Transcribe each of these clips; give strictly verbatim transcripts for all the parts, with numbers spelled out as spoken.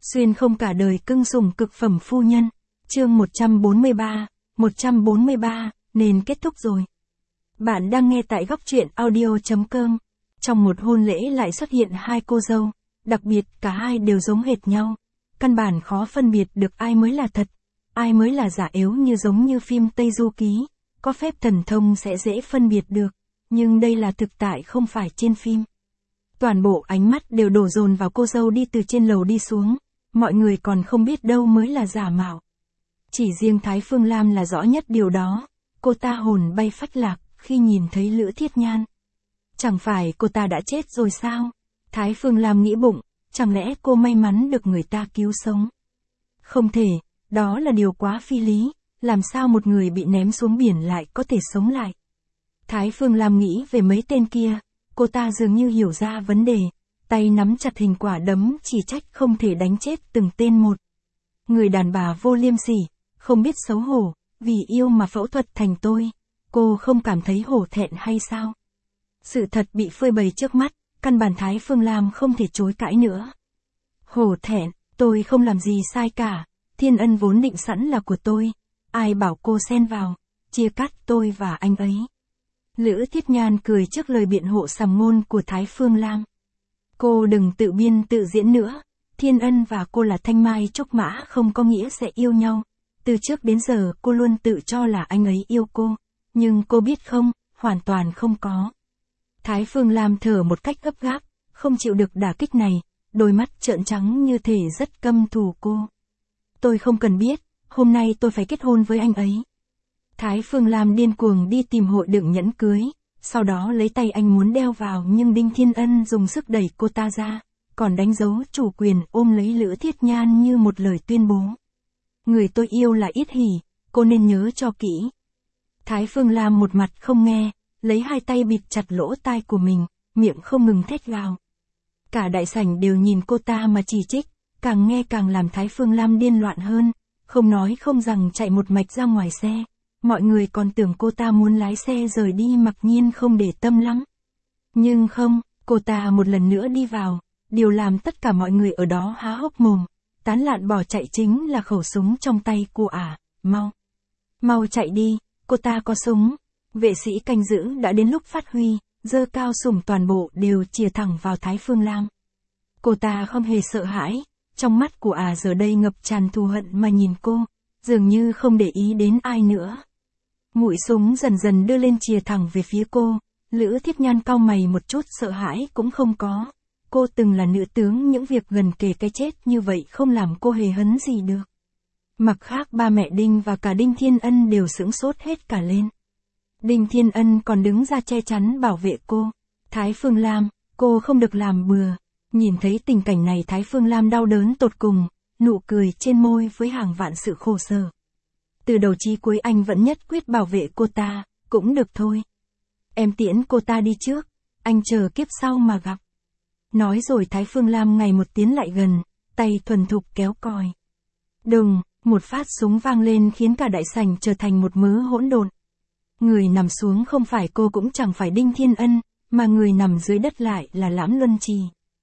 Xuyên không cả đời cưng sủng cực phẩm phu nhân. Chương một trăm bốn mươi ba, một trăm bốn mươi ba, nên kết thúc rồi. Bạn đang nghe tại góc truyện audio chấm com. Trong một hôn lễ lại xuất hiện hai cô dâu, đặc biệt cả hai đều giống hệt nhau. Căn bản khó phân biệt được ai mới là thật, ai mới là giả, yếu như giống như phim Tây Du Ký, có phép thần thông sẽ dễ phân biệt được, nhưng đây là thực tại không phải trên phim. Toàn bộ ánh mắt đều đổ dồn vào cô dâu đi từ trên lầu đi xuống, mọi người còn không biết đâu mới là giả mạo. Chỉ riêng Thái Phương Lam là rõ nhất điều đó, cô ta hồn bay phách lạc khi nhìn thấy Lữ Thiết Nhan. Chẳng phải cô ta đã chết rồi sao? Thái Phương Lam nghĩ bụng, chẳng lẽ cô may mắn được người ta cứu sống? Không thể, đó là điều quá phi lý, làm sao một người bị ném xuống biển lại có thể sống lại? Thái Phương Lam nghĩ về mấy tên kia, cô ta dường như hiểu ra vấn đề, tay nắm chặt hình quả đấm chỉ trách không thể đánh chết từng tên một. Người đàn bà vô liêm sỉ, không biết xấu hổ, vì yêu mà phẫu thuật thành tôi, cô không cảm thấy hổ thẹn hay sao? Sự thật bị phơi bày trước mắt, căn bản Thái Phương Lam không thể chối cãi nữa. Hổ thẹn, tôi không làm gì sai cả, Thiên Ân vốn định sẵn là của tôi, ai bảo cô xen vào, chia cắt tôi và anh ấy. Lữ Thiết Nhan cười trước lời biện hộ sàm ngôn của Thái Phương Lam. Cô đừng tự biên tự diễn nữa, Thiên Ân và cô là thanh mai trúc mã không có nghĩa sẽ yêu nhau. Từ trước đến giờ cô luôn tự cho là anh ấy yêu cô, nhưng cô biết không, hoàn toàn không có. Thái Phương Lam thở một cách gấp gáp, không chịu được đả kích này, đôi mắt trợn trắng như thể rất căm thù cô. Tôi không cần biết, hôm nay tôi phải kết hôn với anh ấy. Thái Phương Lam điên cuồng đi tìm hội đựng nhẫn cưới, sau đó lấy tay anh muốn đeo vào nhưng Đinh Thiên Ân dùng sức đẩy cô ta ra, còn đánh dấu chủ quyền ôm lấy Lữ Thiết Nhan như một lời tuyên bố. Người tôi yêu là Yết Hỉ, cô nên nhớ cho kỹ. Thái Phương Lam một mặt không nghe, lấy hai tay bịt chặt lỗ tai của mình, miệng không ngừng thét gào. Cả đại sảnh đều nhìn cô ta mà chỉ trích, càng nghe càng làm Thái Phương Lam điên loạn hơn, không nói không rằng chạy một mạch ra ngoài xe. Mọi người còn tưởng cô ta muốn lái xe rời đi mặc nhiên không để tâm lắm. Nhưng không, cô ta một lần nữa đi vào, điều làm tất cả mọi người ở đó há hốc mồm, tán loạn bỏ chạy chính là khẩu súng trong tay cô ả, mau. Mau chạy đi, cô ta có súng. Vệ sĩ canh giữ đã đến lúc phát huy, giơ cao súng toàn bộ đều chìa thẳng vào Thái Phương Lam. Cô ta không hề sợ hãi, trong mắt của ả giờ đây ngập tràn thù hận mà nhìn cô, dường như không để ý đến ai nữa. Mũi súng dần dần đưa lên chìa thẳng về phía cô, Lữ Thiết Nhan cau mày một chút sợ hãi cũng không có. Cô từng là nữ tướng, những việc gần kề cái chết như vậy không làm cô hề hấn gì được. Mặt khác ba mẹ Đinh và cả Đinh Thiên Ân đều sững sốt hết cả lên. Đinh Thiên Ân còn đứng ra che chắn bảo vệ cô. Thái Phương Lam, cô không được làm bừa. Nhìn thấy tình cảnh này Thái Phương Lam đau đớn tột cùng, nụ cười trên môi với hàng vạn sự khổ sở. Từ đầu chí cuối anh vẫn nhất quyết bảo vệ cô ta, cũng được thôi. Em tiễn cô ta đi trước, anh chờ kiếp sau mà gặp. Nói rồi Thái Phương Lam ngày một tiến lại gần, tay thuần thục kéo còi. Đùng, một phát súng vang lên khiến cả đại sảnh trở thành một mớ hỗn độn. Người nằm xuống không phải cô cũng chẳng phải Đinh Thiên Ân, mà người nằm dưới đất lại là Lãm Luân Trì.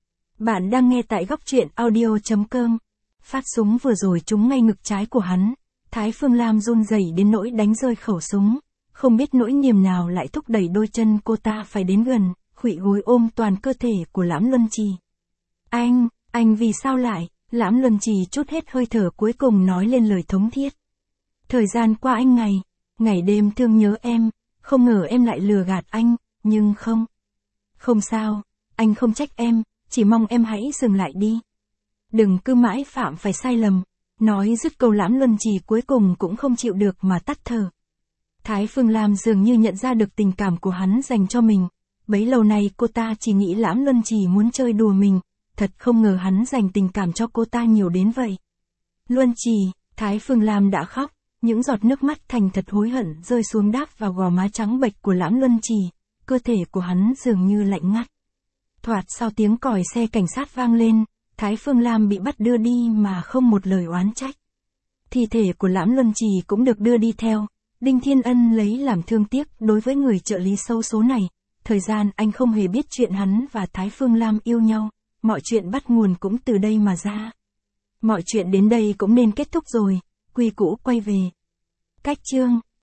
Bạn đang nghe tại góc truyện audio chấm com. Phát súng vừa rồi trúng ngay ngực trái của hắn. Thái Phương Lam run rẩy đến nỗi đánh rơi khẩu súng, không biết nỗi niềm nào lại thúc đẩy đôi chân cô ta phải đến gần, khuỵu gối ôm toàn cơ thể của Lãm Luân Trì. Anh, anh vì sao lại? Lãm Luân Trì trút hết hơi thở cuối cùng nói lên lời thống thiết. Thời gian qua anh ngày, ngày đêm thương nhớ em, không ngờ em lại lừa gạt anh, nhưng không. Không sao, anh không trách em, chỉ mong em hãy dừng lại đi. Đừng cứ mãi phạm phải sai lầm. Nói dứt câu Lãm Luân Trì cuối cùng cũng không chịu được mà tắt thở. Thái Phương Lam dường như nhận ra được tình cảm của hắn dành cho mình. Bấy lâu nay cô ta chỉ nghĩ Lãm Luân Trì muốn chơi đùa mình, thật không ngờ hắn dành tình cảm cho cô ta nhiều đến vậy. Luân Trì, Thái Phương Lam đã khóc, những giọt nước mắt thành thật hối hận rơi xuống đáp vào gò má trắng bệch của Lãm Luân Trì, cơ thể của hắn dường như lạnh ngắt. Thoạt sau tiếng còi xe cảnh sát vang lên, Thái Phương Lam bị bắt đưa đi mà không một lời oán trách. Thi thể của Lãm Luân Trì cũng được đưa đi theo, Đinh Thiên Ân lấy làm thương tiếc đối với người trợ lý xấu số này, thời gian anh không hề biết chuyện hắn và Thái Phương Lam yêu nhau, mọi chuyện bắt nguồn cũng từ đây mà ra. Mọi chuyện đến đây cũng nên kết thúc rồi, quy củ quay về. Cách chương